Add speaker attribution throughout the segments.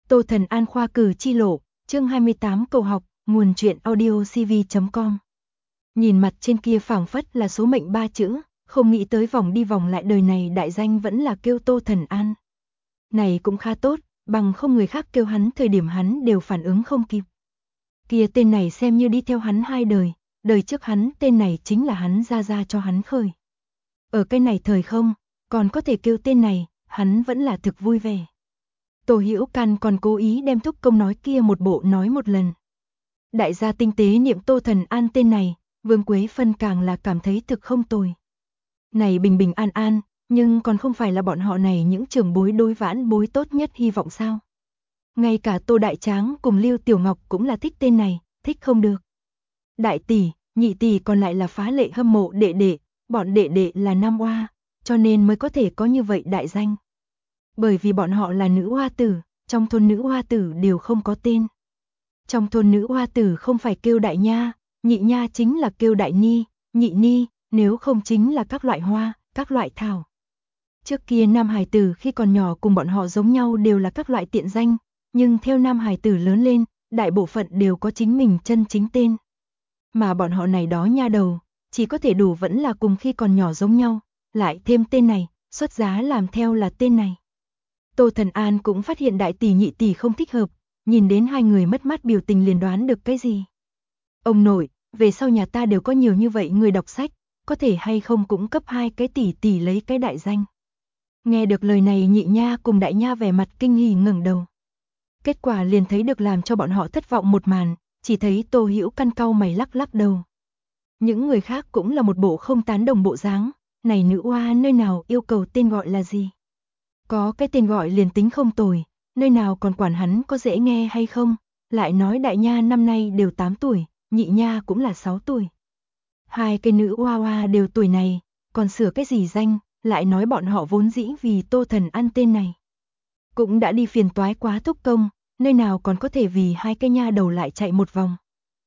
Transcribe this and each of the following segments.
Speaker 1: Tô Thần An khoa cử chi lộ, chương 28 cầu học, nguồn truyện audio cv.com. Nhìn mặt trên kia phảng phất là số mệnh 3 chữ, không nghĩ tới vòng đi vòng lại đời này đại danh vẫn là kêu Tô Thần An. Này cũng khá tốt, bằng không người khác kêu hắn thời điểm hắn đều phản ứng không kịp. Kia tên này xem như đi theo hắn 2 đời, đời trước hắn tên này chính là hắn ra cho hắn khởi. Ở cái này thời không, còn có thể kêu tên này, hắn vẫn là thực vui vẻ. Tô Hữu Căn còn cố ý đem thúc công nói kia một bộ nói một lần. Đại gia tinh tế niệm Tô Thần An tên này, Vương Quế Phân càng là cảm thấy thực không tồi. Này bình bình an an, nhưng còn không phải là bọn họ này những trưởng bối đối vãn bối tốt nhất hy vọng sao. Ngay cả Tô Đại Tráng cùng Lưu Tiểu Ngọc cũng là thích tên này, thích không được. Đại tỷ, nhị tỷ còn lại là phá lệ hâm mộ đệ đệ, bọn đệ đệ là nam oa, cho nên mới có thể có như vậy đại danh. Bởi vì bọn họ là nữ oa tử, trong thôn nữ oa tử đều không có tên. Trong thôn nữ oa tử không phải kêu đại nha, nhị nha chính là kêu đại ni, nhị ni, nếu không chính là các loại hoa, các loại thảo. Trước kia nam hài tử khi còn nhỏ cùng bọn họ giống nhau đều là các loại tiện danh, nhưng theo nam hài tử lớn lên, đại bộ phận đều có chính mình chân chính tên. Mà bọn họ này đó nha đầu, chỉ có thể đủ vẫn là cùng khi còn nhỏ giống nhau, lại thêm tên này, xuất giá làm theo là tên này. Tô Thần An cũng phát hiện đại tỷ nhị tỷ không thích hợp, nhìn đến hai người mất mát biểu tình liền đoán được cái gì. Ông nội, về sau nhà ta đều có nhiều như vậy người đọc sách, có thể hay không cũng cấp 2 cái tỷ tỷ lấy cái đại danh. Nghe được lời này nhị nha cùng đại nha vẻ mặt kinh hỉ ngẩng đầu. Kết quả liền thấy được làm cho bọn họ thất vọng một màn, chỉ thấy Tô Hữu Căn cau mày lắc lắc đầu. Những người khác cũng là một bộ không tán đồng bộ dáng, này nữ oa nơi nào yêu cầu tên gọi là gì? Có cái tên gọi liền tính không tồi, nơi nào còn quản hắn có dễ nghe hay không, lại nói đại nha năm nay đều 8 tuổi, nhị nha cũng là 6 tuổi. Hai cái nữ oa oa đều tuổi này, còn sửa cái gì danh, lại nói bọn họ vốn dĩ vì Tô Thần An tên này. Cũng đã đi phiền toái quá thúc công, nơi nào còn có thể vì hai cái nha đầu lại chạy một vòng.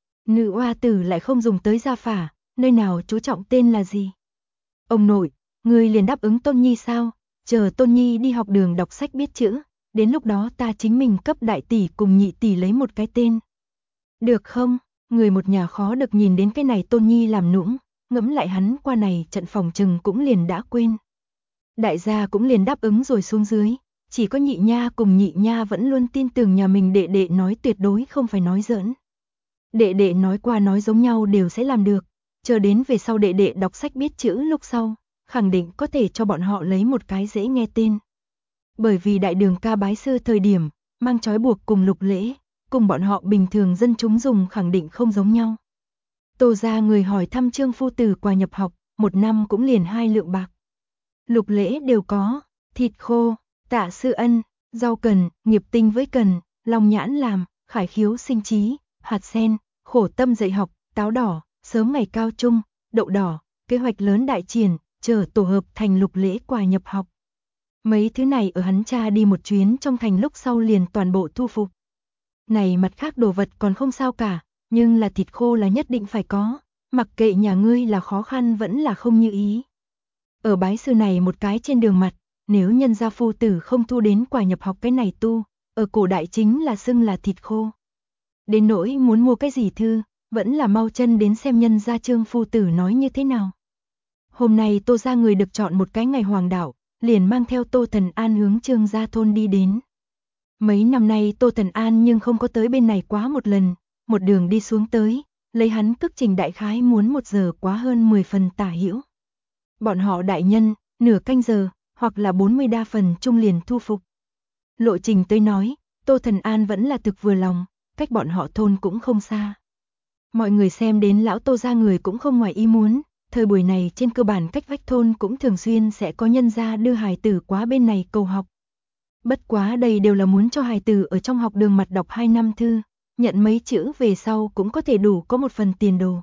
Speaker 1: Nữ oa tử lại không dùng tới gia phả, nơi nào chú trọng tên là gì? Ông nội, người liền đáp ứng Tôn Nhi sao? Chờ Tôn Nhi đi học đường đọc sách biết chữ, đến lúc đó ta chính mình cấp đại tỷ cùng nhị tỷ lấy một cái tên. Được không? Người một nhà khó được nhìn đến cái này Tôn Nhi làm nũng, ngẫm lại hắn qua này trận phòng trừng cũng liền đã quên. Đại gia cũng liền đáp ứng rồi xuống dưới, chỉ có nhị nha cùng nhị nha vẫn luôn tin tưởng nhà mình đệ đệ nói tuyệt đối không phải nói giỡn. Đệ đệ nói qua nói giống nhau đều sẽ làm được, chờ đến về sau đệ đệ đọc sách biết chữ lúc sau, khẳng định có thể cho bọn họ lấy một cái dễ nghe tên. Bởi vì đại đường ca bái sư thời điểm, mang trói buộc cùng lục lễ, cùng bọn họ bình thường dân chúng dùng khẳng định không giống nhau. Tô gia người hỏi thăm Trương phu tử quà nhập học, một năm cũng liền 2 lượng bạc. Lục lễ đều có, thịt khô, tạ sư ân, rau cần, nghiệp tinh với cần, long nhãn làm, khải khiếu sinh trí, hạt sen, khổ tâm dạy học, táo đỏ, sớm ngày cao trung, đậu đỏ, kế hoạch lớn đại triển, chờ tổ hợp thành lục lễ quà nhập học. Mấy thứ này ở hắn cha đi một chuyến trong thành lúc sau liền toàn bộ thu phục. Này mặt khác đồ vật còn không sao cả, nhưng là thịt khô là nhất định phải có, mặc kệ nhà ngươi là khó khăn vẫn là không như ý. Ở bái sư này một cái trên đường mặt, nếu nhân gia phu tử không thu đến quà nhập học cái này tu, ở cổ đại chính là xưng là thịt khô. Đến nỗi muốn mua cái gì thư, vẫn là mau chân đến xem nhân gia Trương phu tử nói như thế nào. Hôm nay Tô gia người được chọn một cái ngày hoàng đạo, liền mang theo Tô Thần An hướng Trương gia thôn đi đến. Mấy năm nay Tô Thần An nhưng không có tới bên này quá một lần, một đường đi xuống tới, lấy hắn cước trình đại khái muốn 1 giờ quá hơn 10 phần tả hữu. Bọn họ đại nhân, nửa canh giờ, hoặc là 40 đa phần trung liền thu phục. Lộ trình tới nói, Tô Thần An vẫn là thực vừa lòng, cách bọn họ thôn cũng không xa. Mọi người xem đến lão Tô gia người cũng không ngoài ý muốn, thời buổi này trên cơ bản cách vách thôn cũng thường xuyên sẽ có nhân gia đưa hài tử quá bên này cầu học. Bất quá đây đều là muốn cho hài tử ở trong học đường mặt đọc 2 năm thư, nhận mấy chữ về sau cũng có thể đủ có một phần tiền đồ.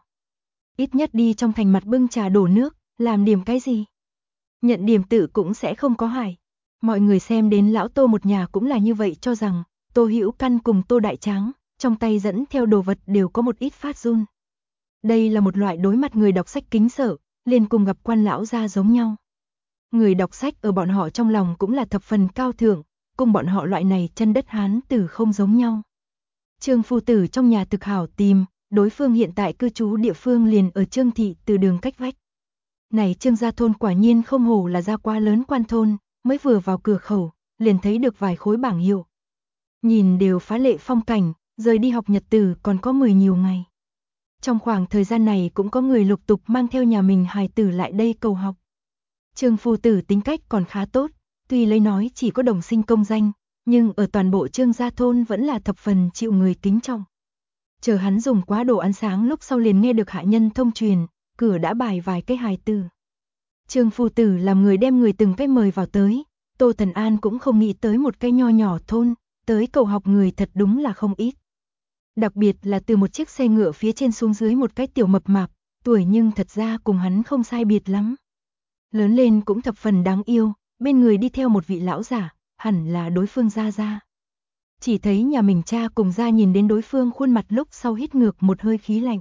Speaker 1: Ít nhất đi trong thành mặt bưng trà đổ nước, làm điểm cái gì. Nhận điểm tự cũng sẽ không có hại. Mọi người xem đến lão Tô một nhà cũng là như vậy cho rằng, Tô Hữu Căn cùng Tô Đại Tráng, trong tay dẫn theo đồ vật đều có một ít phát run. Đây là một loại đối mặt người đọc sách kính sợ, liền cùng gặp quan lão gia giống nhau. Người đọc sách ở bọn họ trong lòng cũng là thập phần cao thượng, cùng bọn họ loại này chân đất Hán tử không giống nhau. Trương phu tử trong nhà thực hảo tìm, đối phương hiện tại cư trú địa phương liền ở Trương thị từ đường cách vách. Này Trương gia thôn quả nhiên không hổ là gia quá lớn quan thôn, mới vừa vào cửa khẩu, liền thấy được vài khối bảng hiệu. Nhìn đều phá lệ phong cảnh, rời đi học nhật tử còn có 10 nhiều ngày. Trong khoảng thời gian này cũng có người lục tục mang theo nhà mình hài tử lại đây cầu học. Trương phu tử tính cách còn khá tốt, tuy lấy nói chỉ có đồng sinh công danh, nhưng ở toàn bộ Trương gia thôn vẫn là thập phần chịu người kính trọng. Chờ hắn dùng quá đồ ăn sáng lúc sau liền nghe được hạ nhân thông truyền, cửa đã bài vài cái hài tử. Trương phu tử làm người đem người từng cái mời vào tới, Tô Thần An cũng không nghĩ tới một cái nho nhỏ thôn, tới cầu học người thật đúng là không ít. Đặc biệt là từ một chiếc xe ngựa phía trên xuống dưới một cái tiểu mập mạp, tuổi nhưng thật ra cùng hắn không sai biệt lắm. Lớn lên cũng thập phần đáng yêu, bên người đi theo một vị lão giả, hẳn là đối phương gia gia. Chỉ thấy nhà mình cha cùng gia nhìn đến đối phương khuôn mặt lúc sau hít ngược một hơi khí lạnh.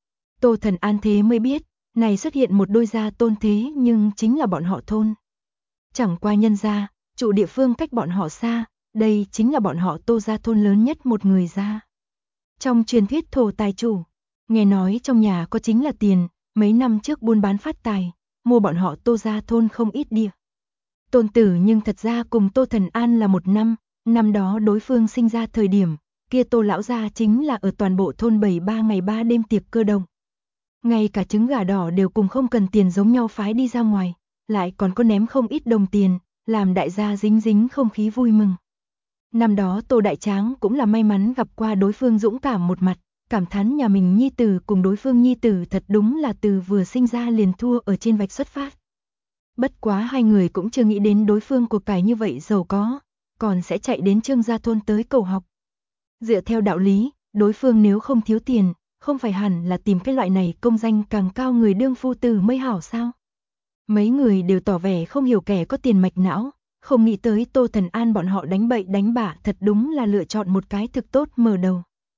Speaker 1: Tô Thần An thế mới biết, này xuất hiện một đôi gia tôn thế nhưng chính là bọn họ thôn. Chẳng qua nhân gia, trụ địa phương cách bọn họ xa, đây chính là bọn họ Tô gia thôn lớn nhất một người gia. Trong truyền thuyết thổ tài chủ, nghe nói trong nhà có chính là tiền, mấy năm trước buôn bán phát tài, mua bọn họ Tô gia thôn không ít địa. Tôn tử nhưng thật ra cùng Tô Thần An là một năm đó đối phương sinh ra thời điểm, kia Tô lão gia chính là ở toàn bộ thôn 3 ngày 3 đêm tiệc cơ động. Ngay cả trứng gà đỏ đều cùng không cần tiền giống nhau phái đi ra ngoài, lại còn có ném không ít đồng tiền, làm đại gia dính dính không khí vui mừng. Năm đó Tô Đại Tráng cũng là may mắn gặp qua đối phương dũng cảm một mặt, cảm thán nhà mình nhi tử cùng đối phương nhi tử thật đúng là từ vừa sinh ra liền thua ở trên vạch xuất phát. Bất quá hai người cũng chưa nghĩ đến đối phương của cải như vậy giàu có, còn sẽ chạy đến Trương gia thôn tới cầu học. Dựa theo đạo lý, đối phương nếu không thiếu tiền, không phải hẳn là tìm cái loại này công danh càng cao người đương phu tử mới hảo sao? Mấy người đều tỏ vẻ không hiểu kẻ có tiền mạch não, không nghĩ tới Tô Thần An bọn họ đánh bậy đánh bạ thật đúng là lựa chọn một cái thực tốt mở đầu.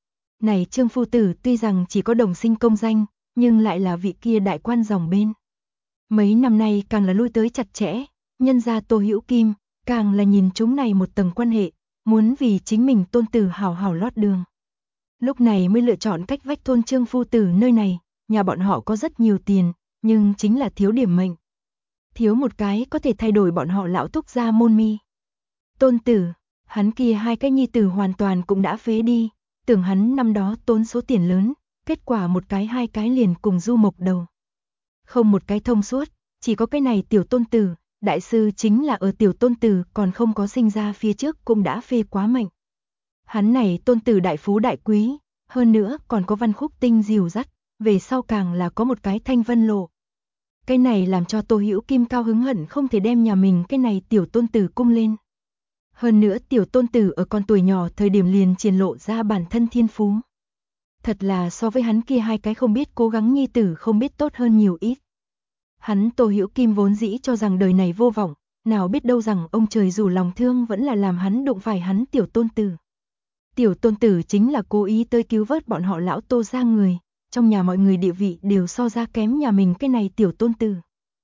Speaker 1: Này Trương phu tử tuy rằng chỉ có đồng sinh công danh, nhưng lại là vị kia đại quan dòng bên. Mấy năm nay càng là lui tới chặt chẽ, nhân gia Tô Hữu Kim, càng là nhìn chúng này một tầng quan hệ, muốn vì chính mình tôn tử hảo hảo lót đường. Lúc này mới lựa chọn cách vách thôn Trương phu tử nơi này, nhà bọn họ có rất nhiều tiền, nhưng chính là thiếu điểm mệnh. Thiếu một cái có thể thay đổi bọn họ lão thúc gia môn mi. Tôn tử, hắn kia hai cái nhi tử hoàn toàn cũng đã phế đi, tưởng hắn năm đó tốn số tiền lớn, kết quả một cái hai cái liền cùng du mộc đầu. Không một cái thông suốt, chỉ có cái này tiểu tôn tử, đại sư chính là ở tiểu tôn tử còn không có sinh ra phía trước cũng đã phê quá mệnh. Hắn này tôn tử đại phú đại quý, hơn nữa còn có văn khúc tinh dìu dắt, về sau càng là có một cái thanh vân lộ. Cái này làm cho Tô Hữu Kim cao hứng hận không thể đem nhà mình cái này tiểu tôn tử cung lên. Hơn nữa tiểu tôn tử ở con tuổi nhỏ thời điểm liền triển lộ ra bản thân thiên phú. Thật là so với hắn kia hai cái không biết cố gắng nhi tử không biết tốt hơn nhiều ít. Hắn Tô Hữu Kim vốn dĩ cho rằng đời này vô vọng, nào biết đâu rằng ông trời dù lòng thương vẫn là làm hắn đụng phải hắn tiểu tôn tử. Tiểu tôn tử chính là cố ý tới cứu vớt bọn họ lão Tô gia người, trong nhà mọi người địa vị đều so ra kém nhà mình cái này tiểu tôn tử.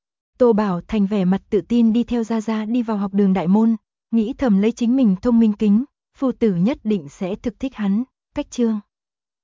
Speaker 1: Tô Bảo Thành vẻ mặt tự tin đi theo gia gia đi vào học đường đại môn, nghĩ thầm lấy chính mình thông minh kính, phu tử nhất định sẽ thực thích hắn, cách chương.